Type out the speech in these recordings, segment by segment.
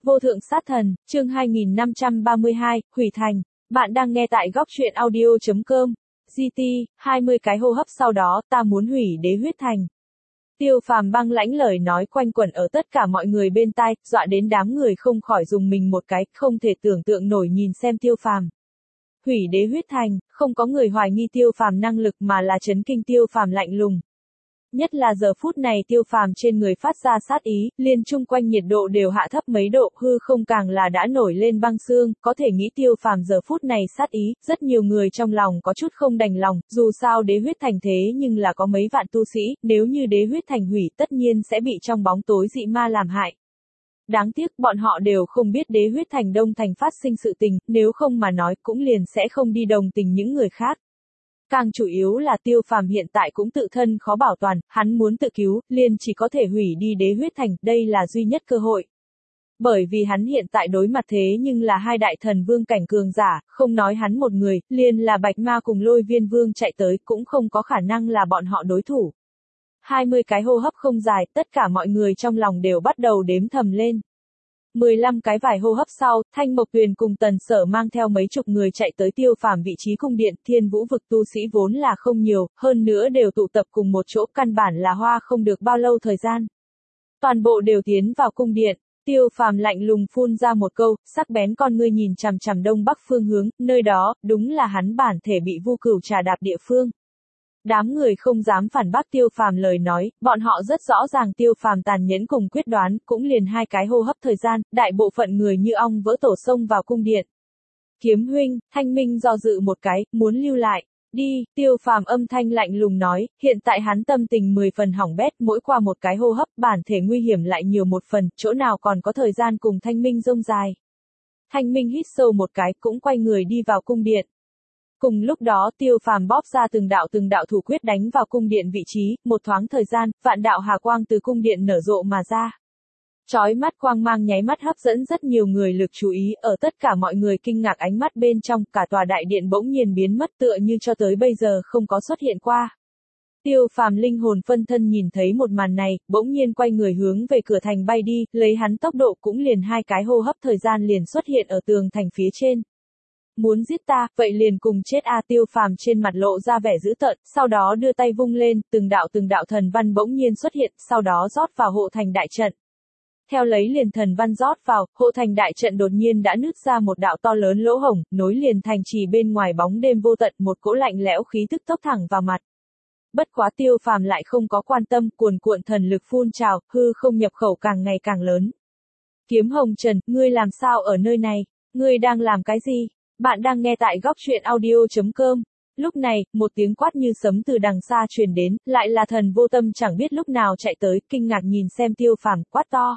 Vô thượng sát thần, chương 2532, hủy thành. Bạn đang nghe tại góc truyện audio.com. GT, 20 cái hô hấp sau đó, ta muốn hủy đế huyết thành. Tiêu Phàm băng lãnh lời nói quanh quẩn ở tất cả mọi người bên tai, dọa đến đám người không khỏi dùng mình một cái, không thể tưởng tượng nổi nhìn xem Tiêu Phàm. Hủy đế huyết thành, không có người hoài nghi Tiêu Phàm năng lực mà là chấn kinh Tiêu Phàm lạnh lùng. Nhất là giờ phút này Tiêu Phàm trên người phát ra sát ý, liên chung quanh nhiệt độ đều hạ thấp mấy độ, hư không càng là đã nổi lên băng xương, có thể nghĩ Tiêu Phàm giờ phút này sát ý, rất nhiều người trong lòng có chút không đành lòng, dù sao đế huyết thành thế nhưng là có mấy vạn tu sĩ, nếu như đế huyết thành hủy tất nhiên sẽ bị trong bóng tối dị ma làm hại. Đáng tiếc bọn họ đều không biết đế huyết thành đông thành phát sinh sự tình, nếu không mà nói cũng liền sẽ không đi đồng tình những người khác. Càng chủ yếu là Tiêu Phàm hiện tại cũng tự thân khó bảo toàn, hắn muốn tự cứu, liền chỉ có thể hủy đi đế huyết thành, đây là duy nhất cơ hội. Bởi vì hắn hiện tại đối mặt thế nhưng là hai đại thần vương cảnh cường giả, không nói hắn một người, liền là Bạch Ma cùng Lôi Viên Vương chạy tới cũng không có khả năng là bọn họ đối thủ. 20 cái hô hấp không dài, tất cả mọi người trong lòng đều bắt đầu đếm thầm lên. 15 cái vài hô hấp sau, Thanh Mộc Tuyền cùng Tần Sở mang theo mấy chục người chạy tới Tiêu Phàm vị trí cung điện, Thiên Vũ vực tu sĩ vốn là không nhiều, hơn nữa đều tụ tập cùng một chỗ, căn bản là hoa không được bao lâu thời gian. Toàn bộ đều tiến vào cung điện, Tiêu Phàm lạnh lùng phun ra một câu, sắc bén con ngươi nhìn chằm chằm đông bắc phương hướng, nơi đó, đúng là hắn bản thể bị Vu Cửu trà đạp địa phương. Đám người không dám phản bác Tiêu Phàm lời nói, bọn họ rất rõ ràng Tiêu Phàm tàn nhẫn cùng quyết đoán, cũng liền hai cái hô hấp thời gian, đại bộ phận người như ong vỡ tổ xông vào cung điện. Kiếm huynh, Thanh Minh do dự một cái, muốn lưu lại. Đi, Tiêu Phàm âm thanh lạnh lùng nói, hiện tại hắn tâm tình 10 phần hỏng bét, mỗi qua một cái hô hấp, bản thể nguy hiểm lại nhiều một phần, chỗ nào còn có thời gian cùng Thanh Minh rông dài. Thanh Minh hít sâu một cái, cũng quay người đi vào cung điện. Cùng lúc đó Tiêu Phàm bóp ra từng đạo thủ quyết đánh vào cung điện vị trí, một thoáng thời gian, vạn đạo hà quang từ cung điện nở rộ mà ra. Chói mắt quang mang nháy mắt hấp dẫn rất nhiều người lực chú ý, ở tất cả mọi người kinh ngạc ánh mắt bên trong, cả tòa đại điện bỗng nhiên biến mất tựa như cho tới bây giờ không có xuất hiện qua. Tiêu Phàm linh hồn phân thân nhìn thấy một màn này, bỗng nhiên quay người hướng về cửa thành bay đi, lấy hắn tốc độ cũng liền hai cái hô hấp thời gian liền xuất hiện ở tường thành phía trên. Muốn giết ta, vậy liền cùng chết a. Tiêu Phàm trên mặt lộ ra vẻ dữ tợn, sau đó đưa tay vung lên, từng đạo thần văn bỗng nhiên xuất hiện, sau đó rót vào hộ thành đại trận. Theo lấy liền thần văn rót vào, hộ thành đại trận đột nhiên đã nứt ra một đạo to lớn lỗ hổng, nối liền thành trì bên ngoài bóng đêm vô tận, một cỗ lạnh lẽo khí tức tốc thẳng vào mặt. Bất quá Tiêu Phàm lại không có quan tâm, cuồn cuộn thần lực phun trào, hư không nhập khẩu càng ngày càng lớn. Kiếm Hồng Trần, ngươi làm sao ở nơi này? Ngươi đang làm cái gì? Bạn đang nghe tại góc truyện audio.com. Lúc này, một tiếng quát như sấm từ đằng xa truyền đến, lại là Thần Vô Tâm chẳng biết lúc nào chạy tới, kinh ngạc nhìn xem Tiêu Phàm, quát to.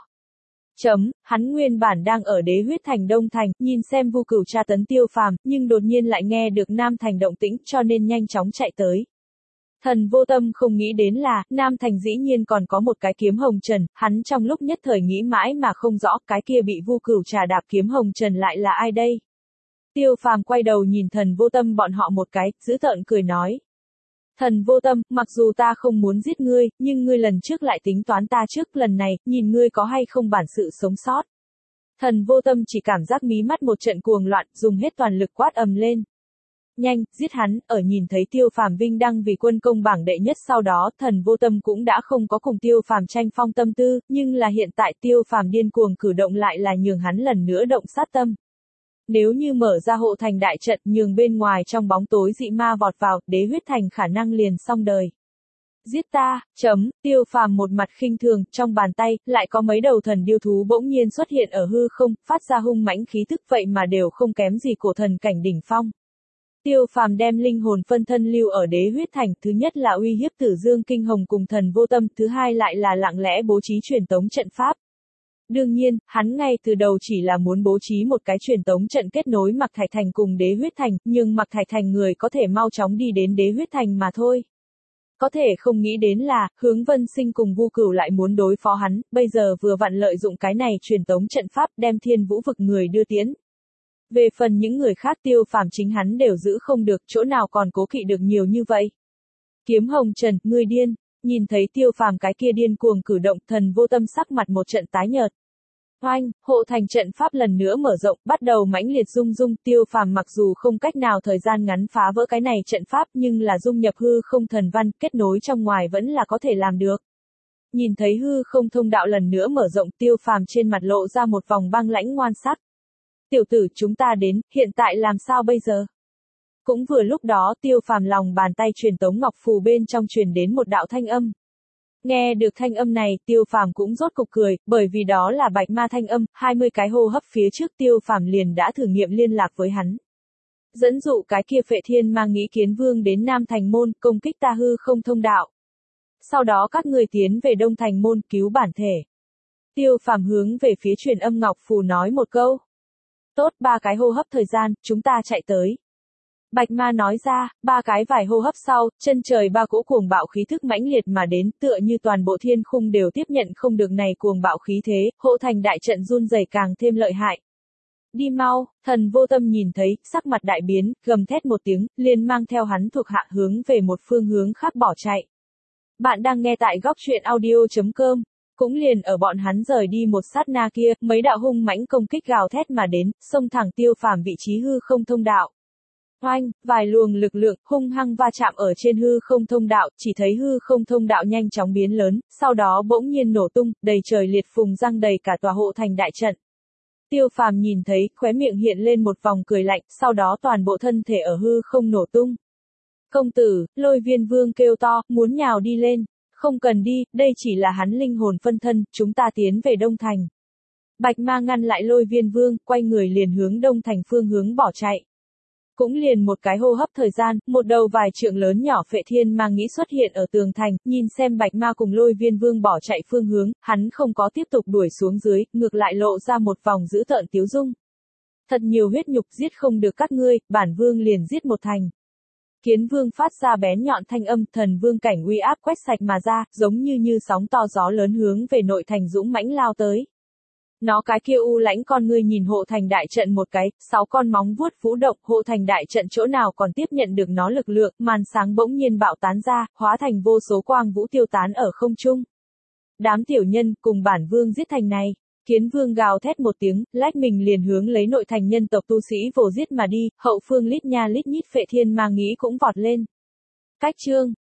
Hắn nguyên bản đang ở đế huyết thành Đông Thành, nhìn xem Vu Cửu tra tấn Tiêu Phàm, nhưng đột nhiên lại nghe được Nam Thành động tĩnh, cho nên nhanh chóng chạy tới. Thần Vô Tâm không nghĩ đến là, Nam Thành dĩ nhiên còn có một cái Kiếm Hồng Trần, hắn trong lúc nhất thời nghĩ mãi mà không rõ, cái kia bị Vu Cửu trà đạp Kiếm Hồng Trần lại là ai đây? Tiêu Phàm quay đầu nhìn Thần Vô Tâm bọn họ một cái, dữ tợn cười nói. Thần Vô Tâm, mặc dù ta không muốn giết ngươi, nhưng ngươi lần trước lại tính toán ta trước, lần này, nhìn ngươi có hay không bản sự sống sót. Thần Vô Tâm chỉ cảm giác mí mắt một trận cuồng loạn, dùng hết toàn lực quát ầm lên. Nhanh, giết hắn, ở nhìn thấy Tiêu Phàm vinh đăng vì quân công bảng đệ nhất sau đó, Thần Vô Tâm cũng đã không có cùng Tiêu Phàm tranh phong tâm tư, nhưng là hiện tại Tiêu Phàm điên cuồng cử động lại là nhường hắn lần nữa động sát tâm. Nếu như mở ra hộ thành đại trận nhường bên ngoài trong bóng tối dị ma vọt vào, đế huyết thành khả năng liền xong đời. Giết ta, Tiêu Phàm một mặt khinh thường, trong bàn tay, lại có mấy đầu thần điêu thú bỗng nhiên xuất hiện ở hư không, phát ra hung mãnh khí tức vậy mà đều không kém gì cổ thần cảnh đỉnh phong. Tiêu Phàm đem linh hồn phân thân lưu ở đế huyết thành, thứ nhất là uy hiếp Tử Dương Kinh Hồng cùng Thần Vô Tâm, thứ hai lại là lặng lẽ bố trí truyền tống trận pháp. Đương nhiên, hắn ngay từ đầu chỉ là muốn bố trí một cái truyền tống trận kết nối Mạc Thải Thành cùng đế huyết thành, nhưng Mạc Thải Thành người có thể mau chóng đi đến đế huyết thành mà thôi. Có thể không nghĩ đến là, Hướng Vân Sinh cùng Vu Cửu lại muốn đối phó hắn, bây giờ vừa vặn lợi dụng cái này truyền tống trận pháp đem Thiên Vũ vực người đưa tiến. Về phần những người khác Tiêu Phàm chính hắn đều giữ không được, chỗ nào còn cố kỵ được nhiều như vậy. Kiếm Hồng Trần, ngươi điên. Nhìn thấy Tiêu Phàm cái kia điên cuồng cử động, Thần Vô Tâm sắc mặt một trận tái nhợt. Oanh, hộ thành trận pháp lần nữa mở rộng, bắt đầu mãnh liệt rung rung, Tiêu Phàm mặc dù không cách nào thời gian ngắn phá vỡ cái này trận pháp nhưng là dung nhập hư không thần văn, kết nối trong ngoài vẫn là có thể làm được. Nhìn thấy hư không thông đạo lần nữa mở rộng, Tiêu Phàm trên mặt lộ ra một vòng băng lãnh ngoan sắc. Tiểu tử, chúng ta đến, hiện tại làm sao bây giờ? Cũng vừa lúc đó, Tiêu Phàm lòng bàn tay truyền tống ngọc phù bên trong truyền đến một đạo thanh âm. Nghe được thanh âm này, Tiêu Phàm cũng rốt cục cười, bởi vì đó là bạch ma thanh âm, 20 cái hô hấp phía trước Tiêu Phàm liền đã thử nghiệm liên lạc với hắn. Dẫn dụ cái kia Phệ Thiên Ma Nghĩ Kiến Vương đến Nam Thành Môn, công kích ta hư không thông đạo. Sau đó các người tiến về Đông Thành Môn, cứu bản thể. Tiêu Phàm hướng về phía truyền âm ngọc phù nói một câu. Tốt, 3 cái hô hấp thời gian, chúng ta chạy tới. Bạch ma nói ra, 3 cái vài hô hấp sau, chân trời 3 cỗ cuồng bạo khí thức mãnh liệt mà đến, tựa như toàn bộ thiên khung đều tiếp nhận không được này cuồng bạo khí thế, hộ thành đại trận run rẩy càng thêm lợi hại. Đi mau, Thần Vô Tâm nhìn thấy, sắc mặt đại biến, gầm thét một tiếng, liền mang theo hắn thuộc hạ hướng về một phương hướng khác bỏ chạy. Bạn đang nghe tại góc truyện audio.com. Cũng liền ở bọn hắn rời đi một sát na kia, mấy đạo hung mãnh công kích gào thét mà đến, xông thẳng Tiêu Phàm vị trí hư không thông đạo. Oanh, vài luồng lực lượng hung hăng va chạm ở trên hư không thông đạo, chỉ thấy hư không thông đạo nhanh chóng biến lớn, sau đó bỗng nhiên nổ tung, đầy trời liệt phùng răng đầy cả tòa hộ thành đại trận. Tiêu Phàm nhìn thấy, khóe miệng hiện lên một vòng cười lạnh, sau đó toàn bộ thân thể ở hư không nổ tung. Công tử, Lôi Viên Vương kêu to, muốn nhào đi lên. Không cần đi, đây chỉ là hắn linh hồn phân thân, chúng ta tiến về Đông Thành. Bạch ma ngăn lại Lôi Viên Vương, quay người liền hướng Đông Thành phương hướng bỏ chạy. Cũng liền một cái hô hấp thời gian, một đầu vài trượng lớn nhỏ Phệ Thiên Ma Nghĩ xuất hiện ở tường thành, nhìn xem Bạch ma cùng Lôi Viên Vương bỏ chạy phương hướng, hắn không có tiếp tục đuổi xuống dưới, ngược lại lộ ra một vòng dữ tợn tiếu dung. Thật nhiều huyết nhục giết không được các ngươi, bản vương liền giết một thành. Kiến Vương phát ra bén nhọn thanh âm, thần vương cảnh uy áp quét sạch mà ra, giống như sóng to gió lớn hướng về nội thành dũng mãnh lao tới. Nó cái kia u lãnh con ngươi nhìn hộ thành đại trận một cái, 6 con móng vuốt vũ động, hộ thành đại trận chỗ nào còn tiếp nhận được nó lực lượng, màn sáng bỗng nhiên bạo tán ra, hóa thành vô số quang vũ tiêu tán ở không trung. Đám tiểu nhân, cùng bản vương giết thành này. Kiến Vương gào thét một tiếng, lách mình liền hướng lấy nội thành nhân tộc tu sĩ vồ giết mà đi, hậu phương lít nha lít nhít Phệ Thiên Ma Nghĩ cũng vọt lên. Cách chương